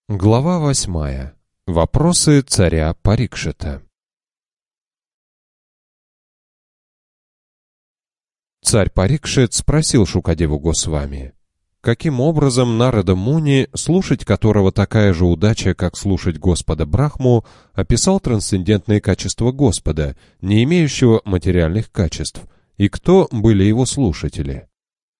Глава 8. Вопросы царя Парикшита. Царь Парикшит спросил Шукадеву Госвами, каким образом Нарада Муни, слушать которого такая же удача, как слушать Господа Брахму, описал трансцендентные качества Господа, не имеющего материальных качеств, и кто были его слушатели.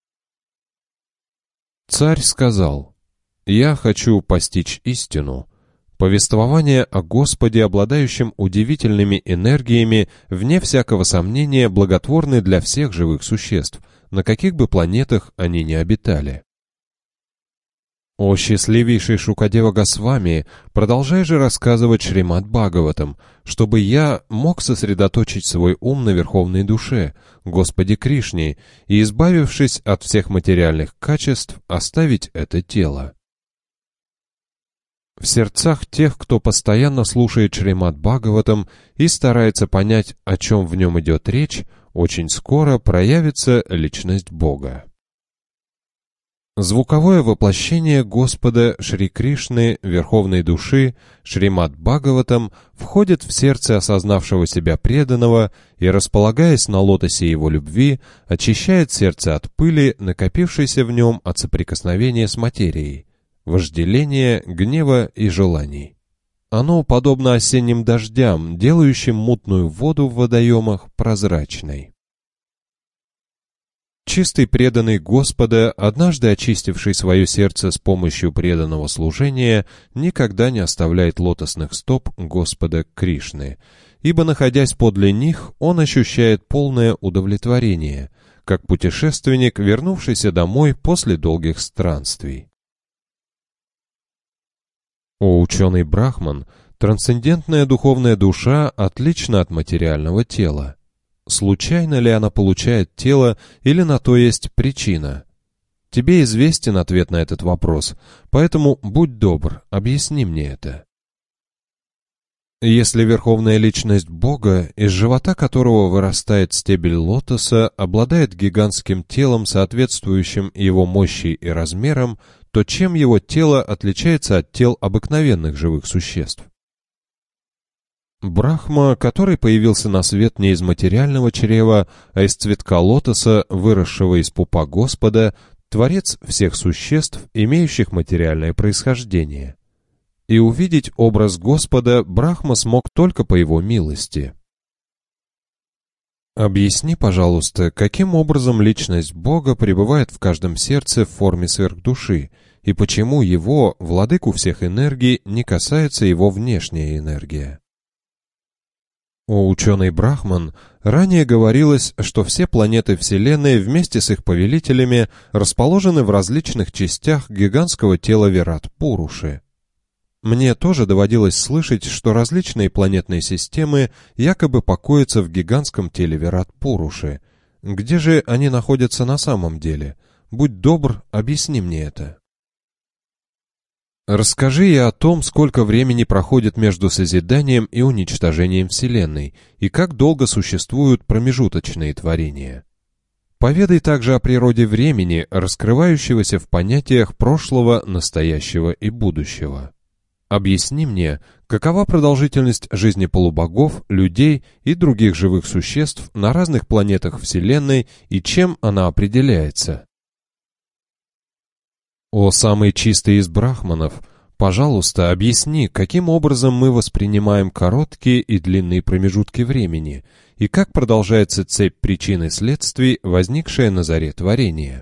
Царь сказал: «Я хочу постичь истину. Повествование о Господе, обладающем удивительными энергиями, вне всякого сомнения, благотворны для всех живых существ, на каких бы планетах они ни обитали». «О счастливейший Шукадева Госвами, продолжай же рассказывать Шримад Бхагаватам, чтобы я мог сосредоточить свой ум на Верховной Душе, Господе Кришне, и, избавившись от всех материальных качеств, оставить это тело». В сердцах тех, кто постоянно слушает Шримад Бхагаватам и старается понять, о чем в нем идет речь, очень скоро проявится личность Бога. Звуковое воплощение Господа Шри Кришны, Верховной Души, Шримад Бхагаватам, входит в сердце осознавшего себя преданного и, располагаясь на лотосе его любви, очищает сердце от пыли, накопившейся в нем от соприкосновения с материей, вожделения, гнева и желаний. Оно подобно осенним дождям, делающим мутную воду в водоемах прозрачной. Чистый преданный Господа, однажды очистивший свое сердце с помощью преданного служения, никогда не оставляет лотосных стоп Господа Кришны, ибо, находясь подле них, он ощущает полное удовлетворение, как путешественник, вернувшийся домой после долгих странствий. О ученый Брахман, трансцендентная духовная душа отлична от материального тела. Случайно ли она получает тело, или на то есть причина? Тебе известен ответ на этот вопрос, поэтому будь добр, объясни мне это. Если верховная личность Бога, из живота которого вырастает стебель лотоса, обладает гигантским телом, соответствующим его мощи и размерам, то чем его тело отличается от тел обыкновенных живых существ? Брахма, который появился на свет не из материального чрева, а из цветка лотоса, выросшего из пупа Господа, творец всех существ, имеющих материальное происхождение. И увидеть образ Господа Брахма смог только по его милости. Объясни, пожалуйста, каким образом личность Бога пребывает в каждом сердце в форме сверхдуши, и почему его, владыку всех энергий, не касается его внешняя энергия? О ученый Брахман, ранее говорилось, что все планеты Вселенной вместе с их повелителями расположены в различных частях гигантского тела Вират-Пуруши. Мне тоже доводилось слышать, что различные планетные системы якобы покоятся в гигантском теле Вират-Пуруши. Где же они находятся на самом деле? Будь добр, объясни мне это. Расскажи и о том, сколько времени проходит между созиданием и уничтожением Вселенной, и как долго существуют промежуточные творения. Поведай также о природе времени, раскрывающегося в понятиях прошлого, настоящего и будущего. Объясни мне, какова продолжительность жизни полубогов, людей и других живых существ на разных планетах Вселенной и чем она определяется? О самый чистый из брахманов, пожалуйста, объясни, каким образом мы воспринимаем короткие и длинные промежутки времени, и как продолжается цепь причин и следствий, возникшая на заре творения.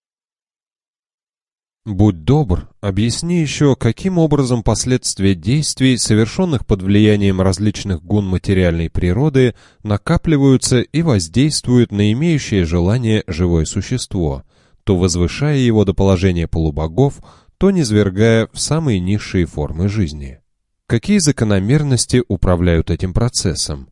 Будь добр, объясни еще, каким образом последствия действий, совершенных под влиянием различных гун материальной природы, накапливаются и воздействуют на имеющее желание живое существо, то возвышая его до положения полубогов, то низвергая в самые низшие формы жизни. Какие закономерности управляют этим процессом?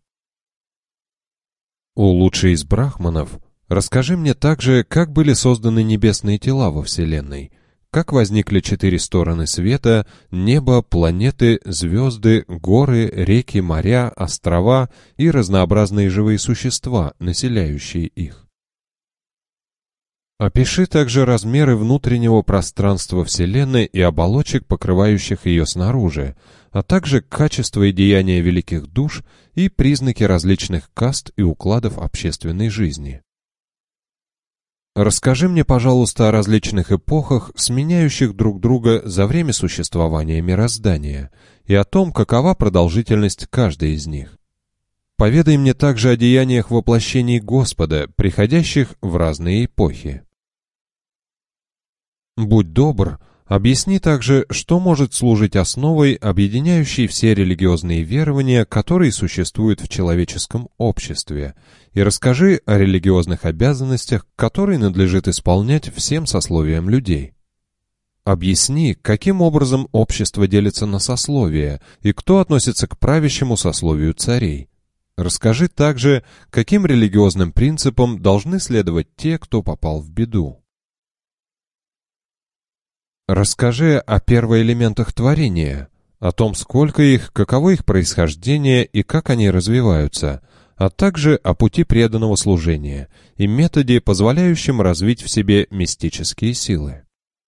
О лучший из брахманов, расскажи мне также, как были созданы небесные тела во Вселенной, как возникли 4 стороны света, небо, планеты, звезды, горы, реки, моря, острова и разнообразные живые существа, населяющие их. Опиши также размеры внутреннего пространства Вселенной и оболочек, покрывающих ее снаружи, а также качество и деяния великих душ и признаки различных каст и укладов общественной жизни. Расскажи мне, пожалуйста, о различных эпохах, сменяющих друг друга за время существования мироздания, и о том, какова продолжительность каждой из них. Поведай мне также о деяниях воплощений Господа, приходящих в разные эпохи. Будь добр, объясни также, что может служить основой, объединяющей все религиозные верования, которые существуют в человеческом обществе, и расскажи о религиозных обязанностях, которые надлежит исполнять всем сословиям людей. Объясни, каким образом общество делится на сословия, и кто относится к правящему сословию царей. Расскажи также, каким религиозным принципам должны следовать те, кто попал в беду. Расскажи о первоэлементах творения, о том, сколько их, каково их происхождение и как они развиваются, а также о пути преданного служения и методе, позволяющем развить в себе мистические силы.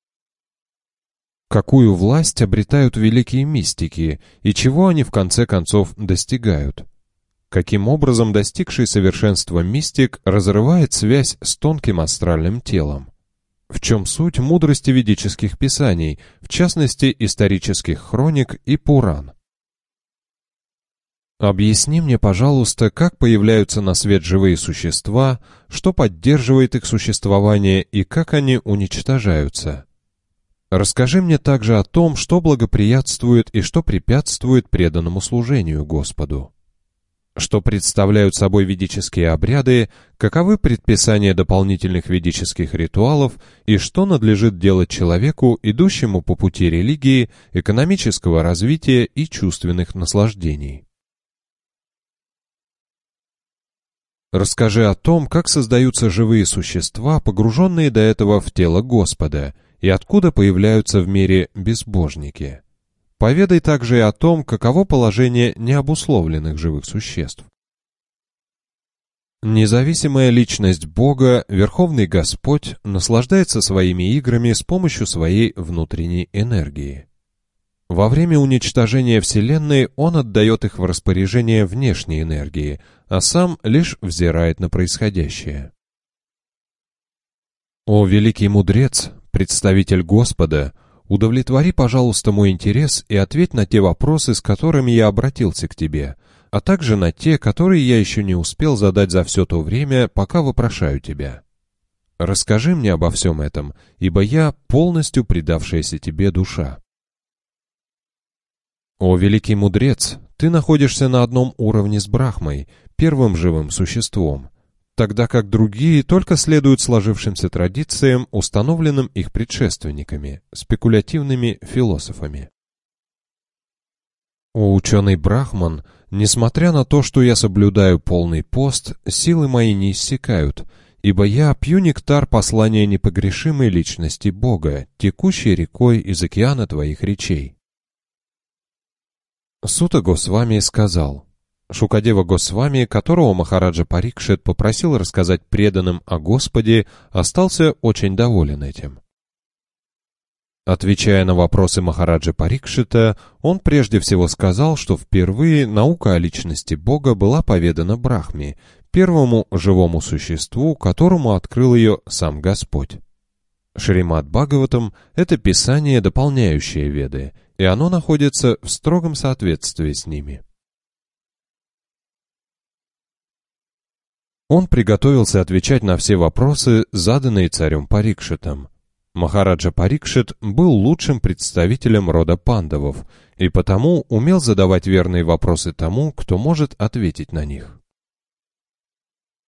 Какую власть обретают великие мистики и чего они в конце концов достигают? Каким образом достигший совершенства мистик разрывает связь с тонким астральным телом? В чем суть мудрости ведических писаний, в частности, исторических хроник и Пуран? Объясни мне, пожалуйста, как появляются на свет живые существа, что поддерживает их существование и как они уничтожаются. Расскажи мне также о том, что благоприятствует и что препятствует преданному служению Господу. Что представляют собой ведические обряды, каковы предписания дополнительных ведических ритуалов и что надлежит делать человеку, идущему по пути религии, экономического развития и чувственных наслаждений. Расскажи о том, как создаются живые существа, погруженные до этого в тело Господа, и откуда появляются в мире безбожники. Поведай также и о том, каково положение необусловленных живых существ. Независимая личность Бога, Верховный Господь, наслаждается своими играми с помощью своей внутренней энергии. Во время уничтожения Вселенной Он отдает их в распоряжение внешней энергии, а сам лишь взирает на происходящее. О великий мудрец, представитель Господа, удовлетвори, пожалуйста, мой интерес и ответь на те вопросы, с которыми я обратился к тебе, а также на те, которые я еще не успел задать за все то время, пока вопрошаю тебя. Расскажи мне обо всем этом, ибо я полностью предавшаяся тебе душа. О великий мудрец, ты находишься на одном уровне с Брахмой, первым живым существом, тогда как другие только следуют сложившимся традициям, установленным их предшественниками, спекулятивными философами. О ученый Брахман, несмотря на то, что я соблюдаю полный пост, силы мои не иссякают, ибо я пью нектар послания непогрешимой личности Бога, текущей рекой из океана твоих речей. Сута Госвами сказал: Шукадева Госвами, которого Махараджа Парикшит попросил рассказать преданным о Господе, остался очень доволен этим. Отвечая на вопросы Махараджа Парикшита, он прежде всего сказал, что впервые наука о личности Бога была поведана Брахме, первому живому существу, которому открыл ее сам Господь. Шримад Бхагаватам — это писание, дополняющее Веды, и оно находится в строгом соответствии с ними. Он приготовился отвечать на все вопросы, заданные царем Парикшитом. Махараджа Парикшит был лучшим представителем рода пандавов, и потому умел задавать верные вопросы тому, кто может ответить на них.